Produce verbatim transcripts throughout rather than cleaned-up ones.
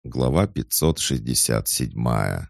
Глава пятьсот шестьдесят семь.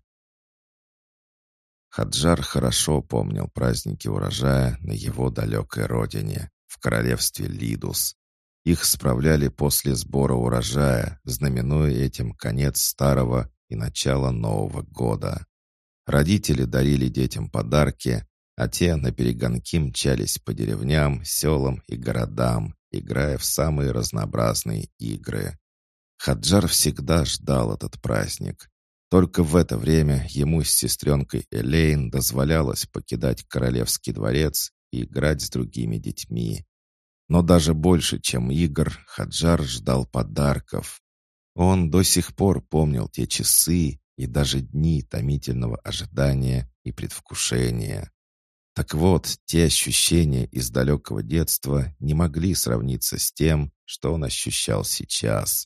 Хаджар хорошо помнил праздники урожая на его далекой родине, в королевстве Лидус. Их справляли после сбора урожая, знаменуя этим конец старого и начало нового года. Родители дарили детям подарки, а те наперегонки мчались по деревням, селам и городам, играя в самые разнообразные игры. Хаджар всегда ждал этот праздник. Только в это время ему с сестренкой Элейн дозволялось покидать королевский дворец и играть с другими детьми. Но даже больше, чем игр, Хаджар ждал подарков. Он до сих пор помнил те часы и даже дни томительного ожидания и предвкушения. Так вот, те ощущения из далекого детства не могли сравниться с тем, что он ощущал сейчас.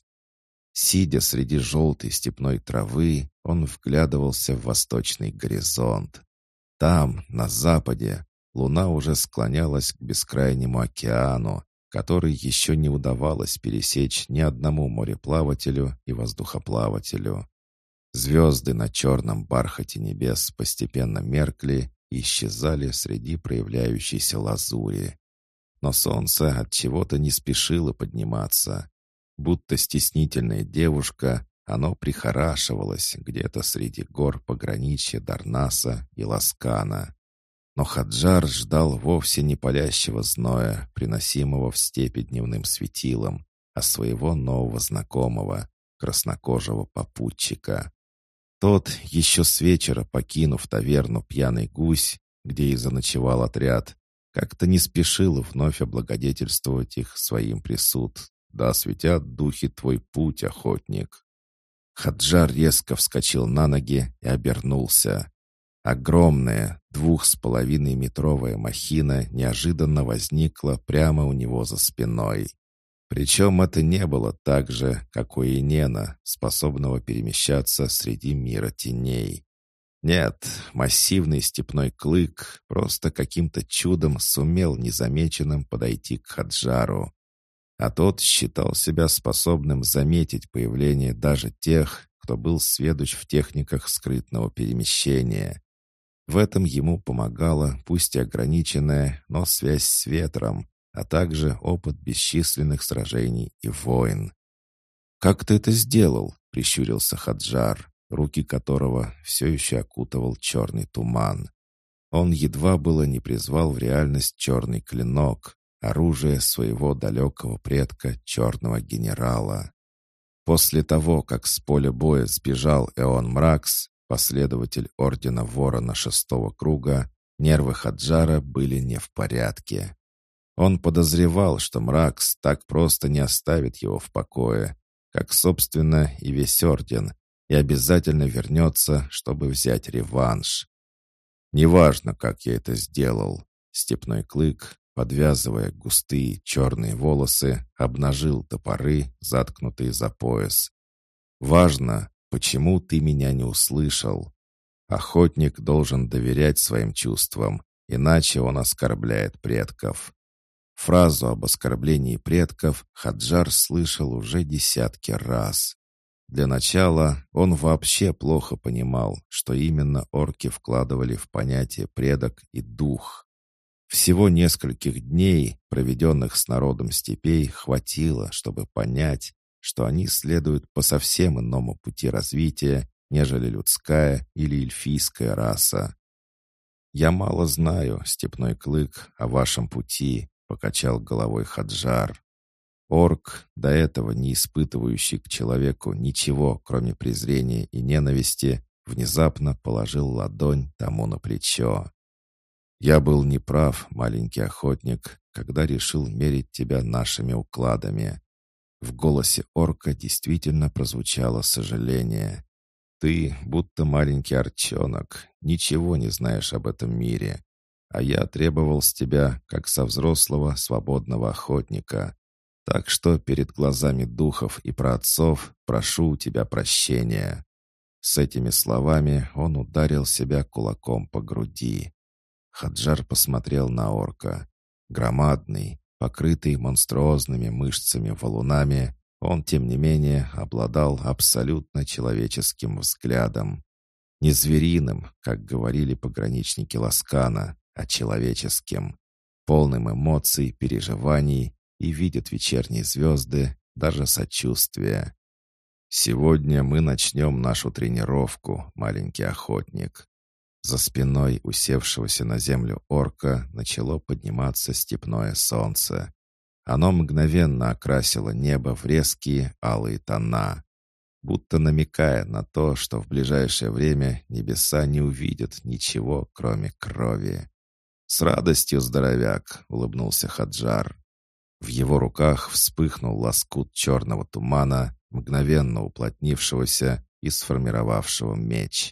Сидя среди желтой степной травы, он вглядывался в восточный горизонт. Там, на западе, луна уже склонялась к бескрайнему океану, который еще не удавалось пересечь ни одному мореплавателю и воздухоплавателю. Звезды на черном бархате небес постепенно меркли и исчезали среди проявляющейся лазури. Но солнце от чего-то не спешило подниматься. Будто стеснительная девушка, оно прихорашивалось где-то среди гор пограничья Дарнаса и Ласкана. Но Хаджар ждал вовсе не палящего зноя, приносимого в степи дневным светилом, а своего нового знакомого, краснокожего попутчика. Тот, еще с вечера покинув таверну «Пьяный гусь», где и заночевал отряд, как-то не спешил вновь облагодетельствовать их своим присутствием. «Да осветят духи твой путь, охотник!» Хаджар резко вскочил на ноги и обернулся. Огромная, двух с половиной метровая махина неожиданно возникла прямо у него за спиной. Причем это не было так же, как у Инена, способного перемещаться среди мира теней. Нет, массивный степной клык просто каким-то чудом сумел незамеченным подойти к Хаджару. А тот считал себя способным заметить появление даже тех, кто был сведущ в техниках скрытного перемещения. В этом ему помогала, пусть и ограниченная, но связь с ветром, а также опыт бесчисленных сражений и войн. «Как ты это сделал?» — прищурился Хаджар, руки которого все еще окутывал черный туман. Он едва было не призвал в реальность черный клинок, оружие своего далекого предка черного генерала. После того, как с поля боя сбежал Эон Мракс, последователь ордена Ворона шестого круга, нервы Хаджара были не в порядке. Он подозревал, что Мракс так просто не оставит его в покое, как, собственно, и весь орден, и обязательно вернется, чтобы взять реванш. «Неважно, как я это сделал», — степной клык, подвязывая густые черные волосы, обнажил топоры, заткнутые за пояс. «Важно, почему ты меня не услышал. Охотник должен доверять своим чувствам, иначе он оскорбляет предков». Фразу об оскорблении предков Хаджар слышал уже десятки раз. Для начала он вообще плохо понимал, что именно орки вкладывали в понятие «предок» и «дух». Всего нескольких дней, проведенных с народом степей, хватило, чтобы понять, что они следуют по совсем иному пути развития, нежели людская или эльфийская раса. «Я мало знаю, степной клык, о вашем пути», — покачал головой Хаджар. Орк, до этого не испытывающий к человеку ничего, кроме презрения и ненависти, внезапно положил ладонь тому на плечо. «Я был неправ, маленький охотник, когда решил мерить тебя нашими укладами». В голосе орка действительно прозвучало сожаление. «Ты, будто маленький орчонок, ничего не знаешь об этом мире, а я требовал с тебя, как со взрослого свободного охотника. Так что перед глазами духов и праотцов прошу у тебя прощения». С этими словами он ударил себя кулаком по груди. Хаджар посмотрел на орка. Громадный, покрытый монструозными мышцами валунами, Он, тем не менее, обладал абсолютно человеческим взглядом. Не звериным, как говорили пограничники Ласкана, а человеческим, полным эмоций, переживаний, и видит вечерние звезды, даже сочувствия. «Сегодня мы начнем нашу тренировку, маленький охотник». За спиной усевшегося на землю орка начало подниматься степное солнце. Оно мгновенно окрасило небо в резкие алые тона, будто намекая на то, что в ближайшее время небеса не увидят ничего, кроме крови. «С радостью, здоровяк!» — улыбнулся Хаджар. В его руках вспыхнул лоскут черного тумана, мгновенно уплотнившегося и сформировавшего меч.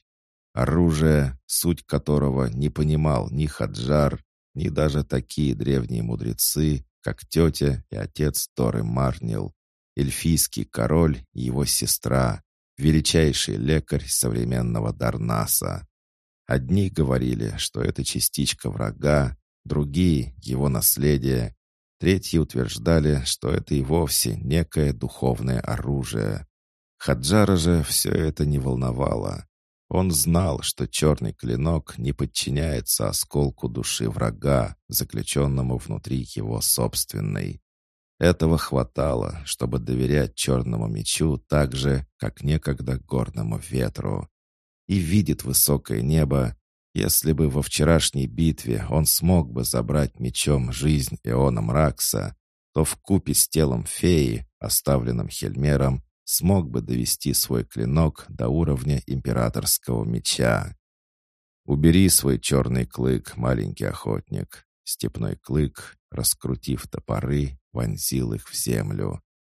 Оружие, суть которого не понимал ни Хаджар, ни даже такие древние мудрецы, как тетя и отец Торы Марнил, эльфийский король и его сестра, величайший лекарь современного Дарнаса. Одни говорили, что это частичка врага, другие — его наследие, третьи утверждали, что это и вовсе некое духовное оружие. Хаджара же все это не волновало. Он знал, что черный клинок не подчиняется осколку души врага, заключенному внутри его собственной. Этого хватало, чтобы доверять черному мечу так же, как некогда горному ветру. И видит высокое небо. Если бы во вчерашней битве он смог бы забрать мечом жизнь Эона Мракса, то вкупе с телом феи, оставленным Хельмером, смог бы довести свой клинок до уровня императорского меча. «Убери свой черный клык, маленький охотник». Степной клык, раскрутив топоры, вонзил их в землю.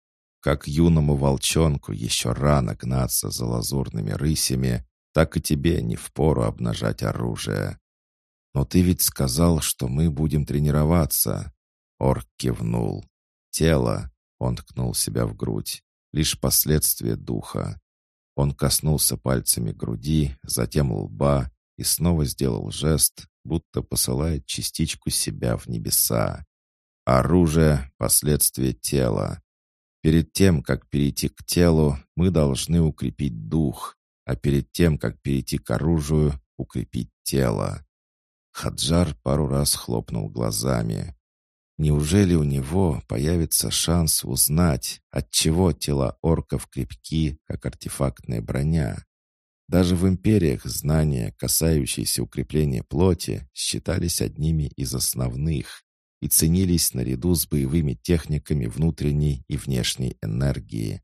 Как юному волчонку еще рано гнаться за лазурными рысями, так и тебе не впору обнажать оружие. «Но ты ведь сказал, что мы будем тренироваться». Орк кивнул. «Тело», — он ткнул себя в грудь, — «лишь последствия духа». Он коснулся пальцами груди, затем лба и снова сделал жест, будто посылает частичку себя в небеса. Оружие — последствия тела. Перед тем, как перейти к телу, мы должны укрепить дух, а перед тем, как перейти к оружию, укрепить тело. Хаджар пару раз хлопнул глазами. Неужели у него появится шанс узнать, отчего тела орков крепки, как артефактная броня? Даже в империях знания, касающиеся укрепления плоти, считались одними из основных и ценились наряду с боевыми техниками внутренней и внешней энергии.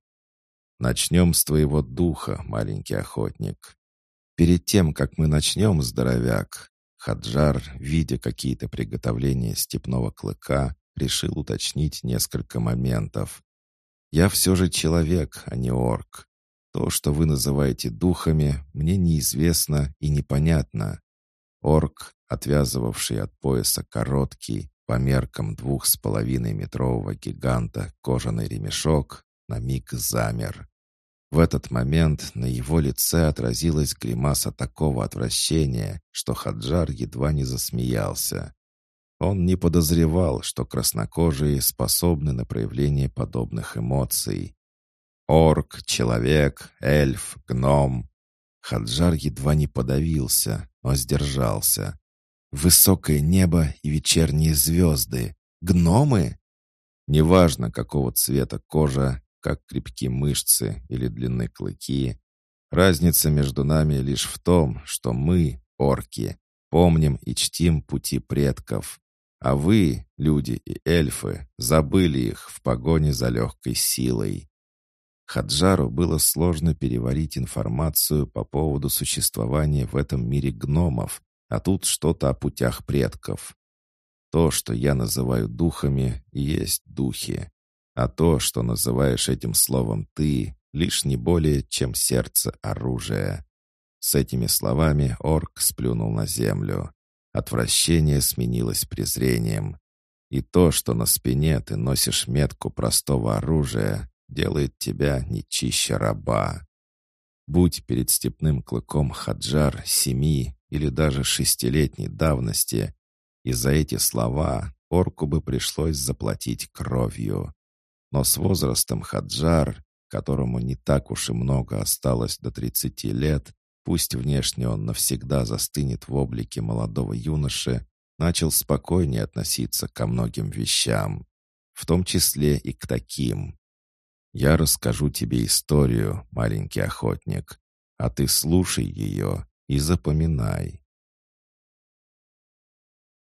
«Начнем с твоего духа, маленький охотник». Перед тем, как мы начнем, здоровяк, Хаджар, видя какие-то приготовления степного клыка, решил уточнить несколько моментов. «Я все же человек, а не орк. То, что вы называете духами, мне неизвестно и непонятно». Орк, отвязывавший от пояса короткий, по меркам двух с половиной метрового гиганта, кожаный ремешок, на миг замер. В этот момент на его лице отразилась гримаса такого отвращения, что Хаджар едва не засмеялся. Он не подозревал, что краснокожие способны на проявление подобных эмоций. Орк, человек, эльф, гном. Хаджар едва не подавился, но сдержался. Высокое небо и вечерние звезды. Гномы? Неважно, какого цвета кожа, как крепки мышцы или длинны клыки. Разница между нами лишь в том, что мы, орки, помним и чтим пути предков, а вы, люди и эльфы, забыли их в погоне за легкой силой. Хаджару было сложно переварить информацию по поводу существования в этом мире гномов, а тут что-то о путях предков. То, что я называю духами, и есть духи. А то, что называешь этим словом ты, лишь не более, чем сердце оружия. С этими словами орк сплюнул на землю. Отвращение сменилось презрением. И то, что на спине ты носишь метку простого оружия, делает тебя не чище раба. Будь перед степным клыком Хаджар семи или даже шестилетней давности, и за эти слова орку бы пришлось заплатить кровью. Но с возрастом Хаджар, которому не так уж и много осталось до тридцати лет, пусть внешне он навсегда застынет в облике молодого юноши, начал спокойнее относиться ко многим вещам, в том числе и к таким. «Я расскажу тебе историю, маленький охотник, а ты слушай ее и запоминай.